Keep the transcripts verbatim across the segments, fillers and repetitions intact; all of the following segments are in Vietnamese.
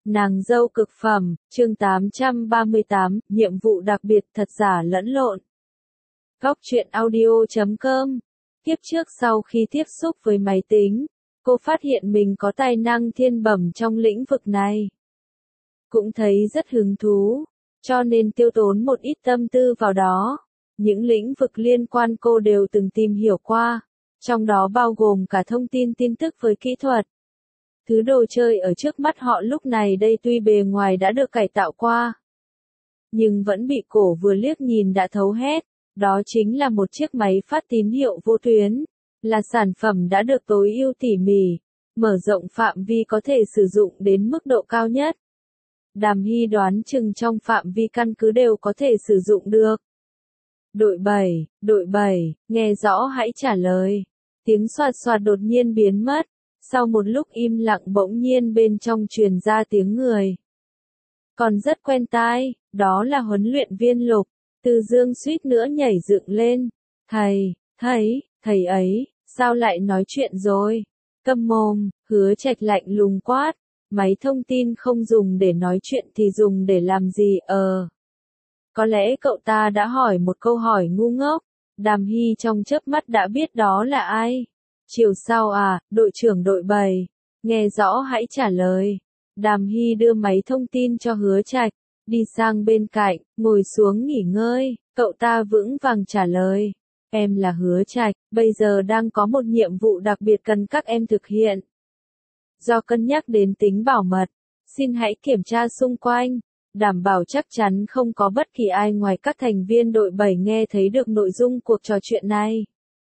Nàng dâu cực phẩm, chương tám trăm ba mươi tám, nhiệm vụ đặc biệt thật giả lẫn lộn. Góc truyện audio chấm com. Kiếp trước sau khi tiếp xúc với máy tính, cô phát hiện mình có tài năng thiên bẩm trong lĩnh vực này. Cũng thấy rất hứng thú, cho nên tiêu tốn một ít tâm tư vào đó. Những lĩnh vực liên quan cô đều từng tìm hiểu qua, trong đó bao gồm cả thông tin tin tức với kỹ thuật. Thứ đồ chơi ở trước mắt họ lúc này đây tuy bề ngoài đã được cải tạo qua, nhưng vẫn bị cổ vừa liếc nhìn đã thấu hết. Đó chính là một chiếc máy phát tín hiệu vô tuyến, là sản phẩm đã được tối ưu tỉ mỉ, mở rộng phạm vi có thể sử dụng đến mức độ cao nhất. Đàm Hy đoán chừng trong phạm vi căn cứ đều có thể sử dụng được. Đội bảy, đội bảy, nghe rõ hãy trả lời. Tiếng xoạt xoạt đột nhiên biến mất. Sau một lúc im lặng bỗng nhiên bên trong truyền ra tiếng người. Còn rất quen tai, đó là huấn luyện viên Lục. Từ Dương suýt nữa nhảy dựng lên. Thầy, thầy, thầy ấy, sao lại nói chuyện rồi? Câm mồm, Hứa Trạch lạnh lùng quát. Máy thông tin không dùng để nói chuyện thì dùng để làm gì ờ? Có lẽ cậu ta đã hỏi một câu hỏi ngu ngốc. Đàm Hy trong chớp mắt đã biết đó là ai. Chiều sau à, đội trưởng đội bảy, nghe rõ hãy trả lời. Đàm Hy đưa máy thông tin cho Hứa Trạch, đi sang bên cạnh, ngồi xuống nghỉ ngơi, cậu ta vững vàng trả lời. Em là Hứa Trạch, bây giờ đang có một nhiệm vụ đặc biệt cần các em thực hiện. Do cân nhắc đến tính bảo mật, xin hãy kiểm tra xung quanh, đảm bảo chắc chắn không có bất kỳ ai ngoài các thành viên đội bảy nghe thấy được nội dung cuộc trò chuyện này.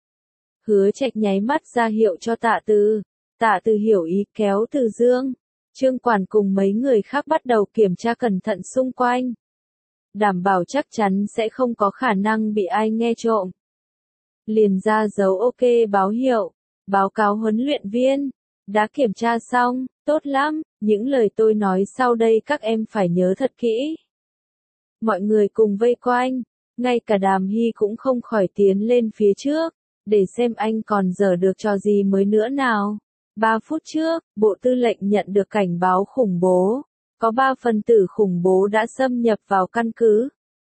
Hứa Trạch nháy mắt ra hiệu cho Tạ Từ. Tạ Từ hiểu ý kéo Từ Dương, Trương Quản cùng mấy người khác bắt đầu kiểm tra cẩn thận xung quanh. Đảm bảo chắc chắn sẽ không có khả năng bị ai nghe trộm. Liền ra dấu ok báo hiệu, báo cáo huấn luyện viên. Đã kiểm tra xong, tốt lắm, những lời tôi nói sau đây các em phải nhớ thật kỹ. Mọi người cùng vây quanh, ngay cả Đàm Hy cũng không khỏi tiến lên phía trước. Để xem anh còn dở được trò gì mới nữa nào. Ba phút trước, Bộ Tư lệnh nhận được cảnh báo khủng bố. Có ba phần tử khủng bố đã xâm nhập vào căn cứ.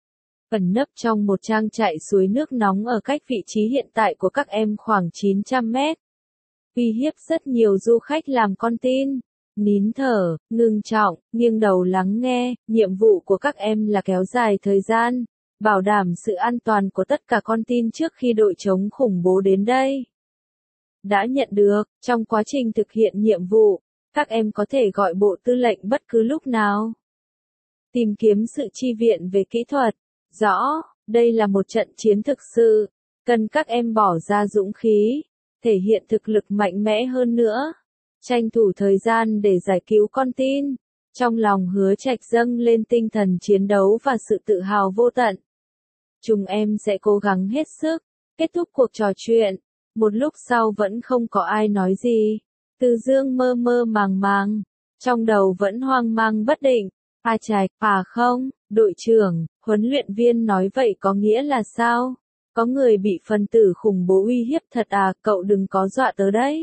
Ẩn nấp trong một trang trại suối nước nóng ở cách vị trí hiện tại của các em khoảng chín trăm mét. Uy hiếp rất nhiều du khách làm con tin. Nín thở, ngưng trọng, nghiêng đầu lắng nghe. Nhiệm vụ của các em là kéo dài thời gian, bảo đảm sự an toàn của tất cả con tin trước khi đội chống khủng bố đến đây. Đã nhận được, trong quá trình thực hiện nhiệm vụ, các em có thể gọi Bộ Tư lệnh bất cứ lúc nào. Tìm kiếm sự chi viện về kỹ thuật. Rõ, đây là một trận chiến thực sự, cần các em bỏ ra dũng khí, thể hiện thực lực mạnh mẽ hơn nữa. Tranh thủ thời gian để giải cứu con tin. Trong lòng Hứa Trạch dâng lên tinh thần chiến đấu và sự tự hào vô tận. Chúng em sẽ cố gắng hết sức. Kết thúc cuộc trò chuyện. Một lúc sau vẫn không có ai nói gì. Từ Dương mơ mơ màng màng. Trong đầu vẫn hoang mang bất định. À Trạch, à không, đội trưởng, huấn luyện viên nói vậy có nghĩa là sao? Có người bị phần tử khủng bố uy hiếp thật à, cậu đừng có dọa tớ đấy.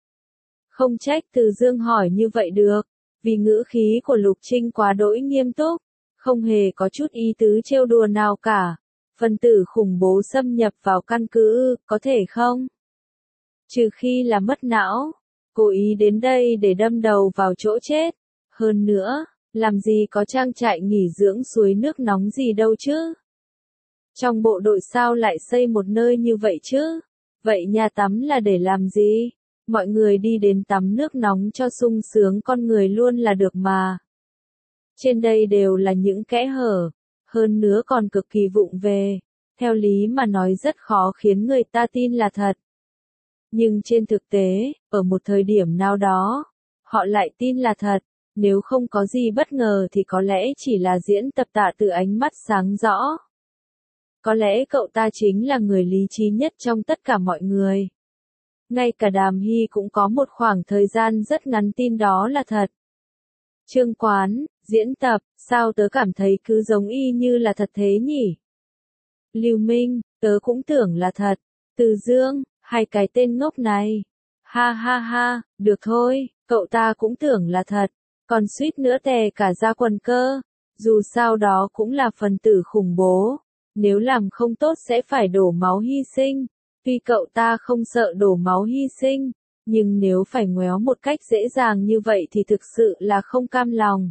Không trách Từ Dương hỏi như vậy được. Vì ngữ khí của Lục Trinh quá đỗi nghiêm túc. Không hề có chút ý tứ trêu đùa nào cả. Phần tử khủng bố xâm nhập vào căn cứ, có thể không? Trừ khi là mất não, cố ý đến đây để đâm đầu vào chỗ chết. Hơn nữa, làm gì có trang trại nghỉ dưỡng suối nước nóng gì đâu chứ? Trong bộ đội sao lại xây một nơi như vậy chứ? Vậy nhà tắm là để làm gì? Mọi người đi đến tắm nước nóng cho sung sướng con người luôn là được mà. Trên đây đều là những kẽ hở. Hơn nữa còn cực kỳ vụng về, theo lý mà nói rất khó khiến người ta tin là thật. Nhưng trên thực tế, ở một thời điểm nào đó, họ lại tin là thật. Nếu không có gì bất ngờ thì có lẽ chỉ là diễn tập Tạ Từ ánh mắt sáng rõ. Có lẽ cậu ta chính là người lý trí nhất trong tất cả mọi người. Ngay cả Đàm Hy cũng có một khoảng thời gian rất ngắn tin đó là thật. Trương Quán, diễn tập, sao tớ cảm thấy cứ giống y như là thật thế nhỉ? Lưu Minh, tớ cũng tưởng là thật. Từ Dương, hai cái tên ngốc này. Ha ha ha, được thôi, cậu ta cũng tưởng là thật. còn suýt nữa tè cả ra quần cơ. Dù sao đó cũng là phần tử khủng bố, nếu làm không tốt sẽ phải đổ máu hy sinh. Tuy cậu ta không sợ đổ máu hy sinh, nhưng nếu phải ngoéo một cách dễ dàng như vậy thì thực sự là không cam lòng.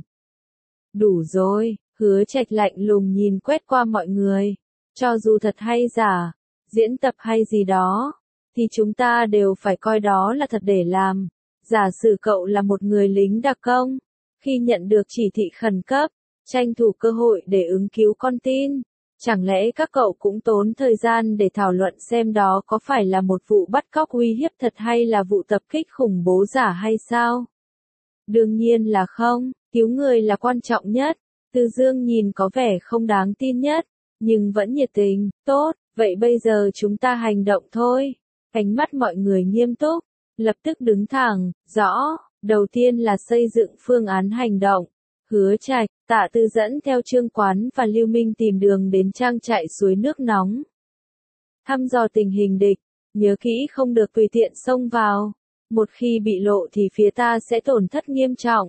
Đủ rồi, Hứa Trạch lạnh lùng nhìn quét qua mọi người. Cho dù thật hay giả, diễn tập hay gì đó, thì chúng ta đều phải coi đó là thật để làm. Giả sử cậu là một người lính đặc công, khi nhận được chỉ thị khẩn cấp, tranh thủ cơ hội để ứng cứu con tin, chẳng lẽ các cậu cũng tốn thời gian để thảo luận xem đó có phải là một vụ bắt cóc uy hiếp thật hay là vụ tập kích khủng bố giả hay sao? Đương nhiên là không, cứu người là quan trọng nhất. Từ Dương nhìn có vẻ không đáng tin nhất, nhưng vẫn nhiệt tình. Tốt, vậy bây giờ chúng ta hành động thôi. Ánh mắt mọi người nghiêm túc, lập tức đứng thẳng. Rõ, đầu tiên là xây dựng phương án hành động. Hứa Trạch, Tạ Tư dẫn theo Trương Quán và Lưu Minh tìm đường đến trang trại suối nước nóng. Thăm dò tình hình địch, nhớ kỹ không được tùy tiện xông vào. Một khi bị lộ thì phía ta sẽ tổn thất nghiêm trọng.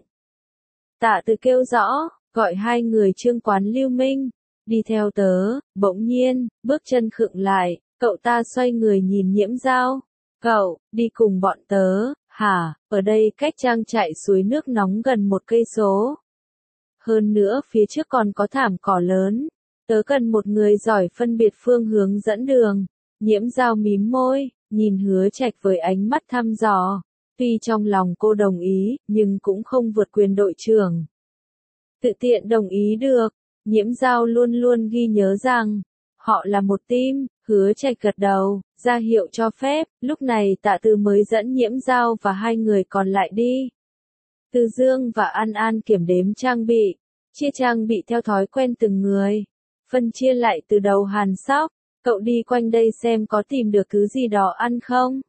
Tạ Tư kêu rõ, gọi hai người Trương Quán Lưu Minh, đi theo tớ. Bỗng nhiên, bước chân khựng lại, cậu ta xoay người nhìn Nhiễm Dao. Cậu, đi cùng bọn tớ, hả? Ở đây cách trang trại suối nước nóng gần một cây số. Hơn nữa phía trước còn có thảm cỏ lớn. Tớ cần một người giỏi phân biệt phương hướng dẫn đường. Nhiễm Dao mím môi, nhìn Hứa Trạch với ánh mắt thăm dò. Tuy trong lòng cô đồng ý, nhưng cũng không vượt quyền đội trưởng. Tự tiện đồng ý được. Nhiễm Dao luôn luôn ghi nhớ rằng, họ là một team. Hứa Trạch gật đầu, ra hiệu cho phép. Lúc này Tạ Tư mới dẫn Nhiễm Dao và hai người còn lại đi. Từ Dương và An An kiểm đếm trang bị, chia trang bị theo thói quen từng người, phân chia lại từ đầu Hàn Sóc. Cậu đi quanh đây xem có tìm được thứ gì đó ăn không?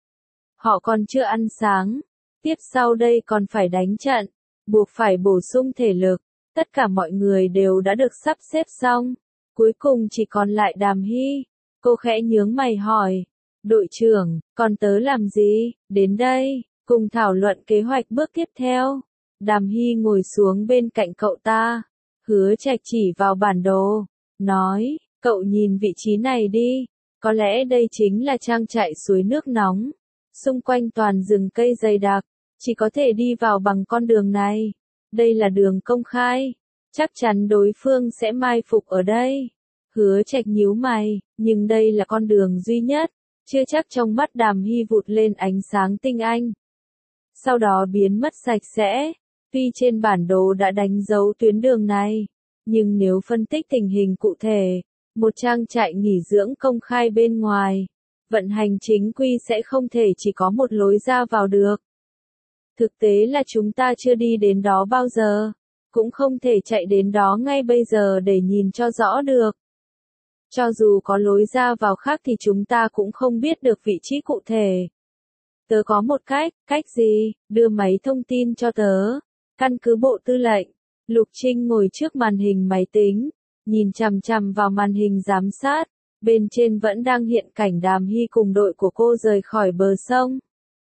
Họ còn chưa ăn sáng, tiếp sau đây còn phải đánh trận, buộc phải bổ sung thể lực. Tất cả mọi người đều đã được sắp xếp xong, cuối cùng chỉ còn lại Đàm Hy. Cô khẽ nhướng mày hỏi, đội trưởng, còn tớ làm gì? Đến đây, cùng thảo luận kế hoạch bước tiếp theo. Đàm Hy ngồi xuống bên cạnh cậu ta. Hứa Trạch chỉ vào bản đồ, nói, cậu nhìn vị trí này đi, có lẽ đây chính là trang trại suối nước nóng. Xung quanh toàn rừng cây dày đặc, chỉ có thể đi vào bằng con đường này. Đây là đường công khai, chắc chắn đối phương sẽ mai phục ở đây. Hứa Trạch nhíu mày, nhưng đây là con đường duy nhất. Chưa chắc. Trong mắt Đàm Hy vụt lên ánh sáng tinh anh, sau đó biến mất sạch sẽ. Tuy trên bản đồ đã đánh dấu tuyến đường này, nhưng nếu phân tích tình hình cụ thể, một trang trại nghỉ dưỡng công khai bên ngoài, vận hành chính quy sẽ không thể chỉ có một lối ra vào được. Thực tế là chúng ta chưa đi đến đó bao giờ, cũng không thể chạy đến đó ngay bây giờ để nhìn cho rõ được. Cho dù có lối ra vào khác thì chúng ta cũng không biết được vị trí cụ thể. Tớ có một cách. Cách gì? Đưa máy thông tin cho tớ. Căn cứ bộ tư lệnh. Lục Trinh ngồi trước màn hình máy tính, nhìn chằm chằm vào màn hình giám sát. Bên trên vẫn đang hiện cảnh Đàm Hy cùng đội của cô rời khỏi bờ sông,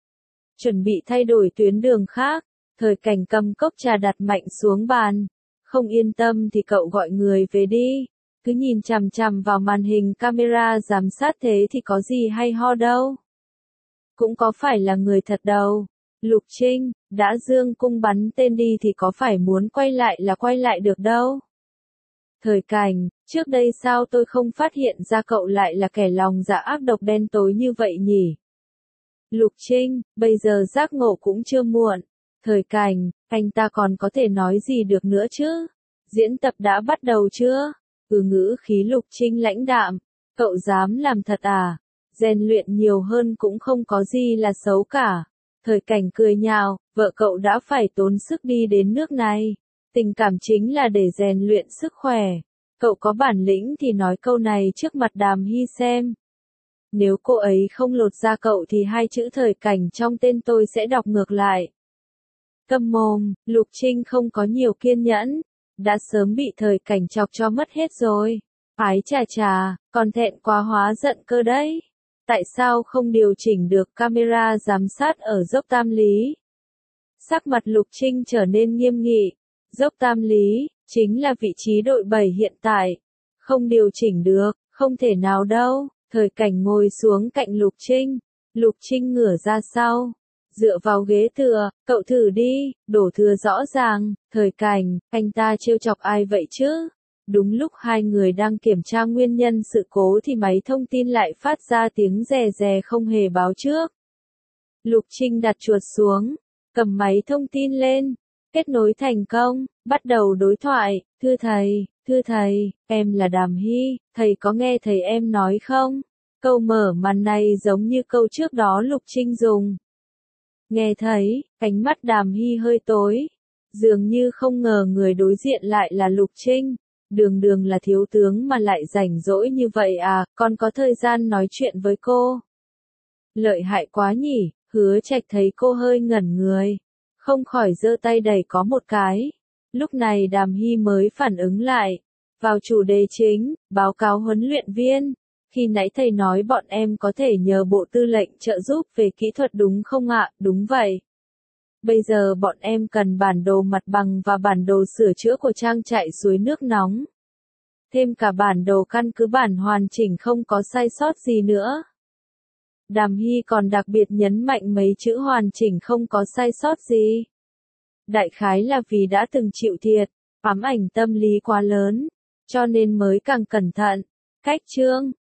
chuẩn bị thay đổi tuyến đường khác. Thời Cảnh cầm cốc trà đặt mạnh xuống bàn. Không yên tâm thì cậu gọi người về đi. Cứ nhìn chằm chằm vào màn hình camera giám sát thế thì có gì hay ho đâu. Cũng có phải là người thật đâu. Lục Trinh, đã dương cung bắn tên đi thì có phải muốn quay lại là quay lại được đâu. Thời Cảnh, trước đây sao tôi không phát hiện ra cậu lại là kẻ lòng dạ ác độc đen tối như vậy nhỉ? Lục Trinh, bây giờ giác ngộ cũng chưa muộn. Thời Cảnh, anh ta còn có thể nói gì được nữa chứ? Diễn tập đã bắt đầu chưa? Ừ, ngữ khí Lục Trinh lãnh đạm. Cậu dám làm thật à? Rèn luyện nhiều hơn cũng không có gì là xấu cả. Thời Cảnh cười nhạo, vợ cậu đã phải tốn sức đi đến nước này. Tình cảm chính là để rèn luyện sức khỏe. Cậu có bản lĩnh thì nói câu này trước mặt Đàm Hy xem. Nếu cô ấy không lột ra cậu thì hai chữ Thời Cảnh trong tên tôi sẽ đọc ngược lại. Câm mồm, Lục Trinh không có nhiều kiên nhẫn. Đã sớm bị Thời Cảnh chọc cho mất hết rồi. Ái chà chà, còn thẹn quá hóa giận cơ đấy. Tại sao không điều chỉnh được camera giám sát ở dốc Tam Lý? Sắc mặt Lục Trinh trở nên nghiêm nghị. Dốc Tam Lý, chính là vị trí đội bảy hiện tại. Không điều chỉnh được, không thể nào đâu. Thời Cảnh ngồi xuống cạnh Lục Trinh. Lục Trinh ngửa ra sau. Dựa vào ghế tựa, cậu thử đi, đổ thừa rõ ràng. Thời Cảnh, anh ta trêu chọc ai vậy chứ? Đúng lúc hai người đang kiểm tra nguyên nhân sự cố thì máy thông tin lại phát ra tiếng rè rè không hề báo trước. Lục Trinh đặt chuột xuống, cầm máy thông tin lên, kết nối thành công, bắt đầu đối thoại. Thưa thầy, thưa thầy, em là Đàm Hy, thầy có nghe thầy em nói không? Câu mở màn này giống như câu trước đó Lục Trinh dùng. Nghe thấy, ánh mắt Đàm Hy hơi tối, dường như không ngờ người đối diện lại là Lục Trinh. Đường đường là thiếu tướng mà lại rảnh rỗi như vậy à, còn có thời gian nói chuyện với cô. Lợi hại quá nhỉ, Hứa Trạch thấy cô hơi ngẩn người, không khỏi giơ tay đẩy có một cái. Lúc này Đàm Hy mới phản ứng lại, vào chủ đề chính, báo cáo huấn luyện viên. Khi nãy thầy nói bọn em có thể nhờ bộ tư lệnh trợ giúp về kỹ thuật đúng không ạ? Đúng vậy. Bây giờ bọn em cần bản đồ mặt bằng và bản đồ sửa chữa của trang trại suối nước nóng. Thêm cả bản đồ căn cứ bản hoàn chỉnh không có sai sót gì nữa. Đàm Hy còn đặc biệt nhấn mạnh mấy chữ hoàn chỉnh không có sai sót gì. Đại khái là vì đã từng chịu thiệt, ám ảnh tâm lý quá lớn, cho nên mới càng cẩn thận. Cách chương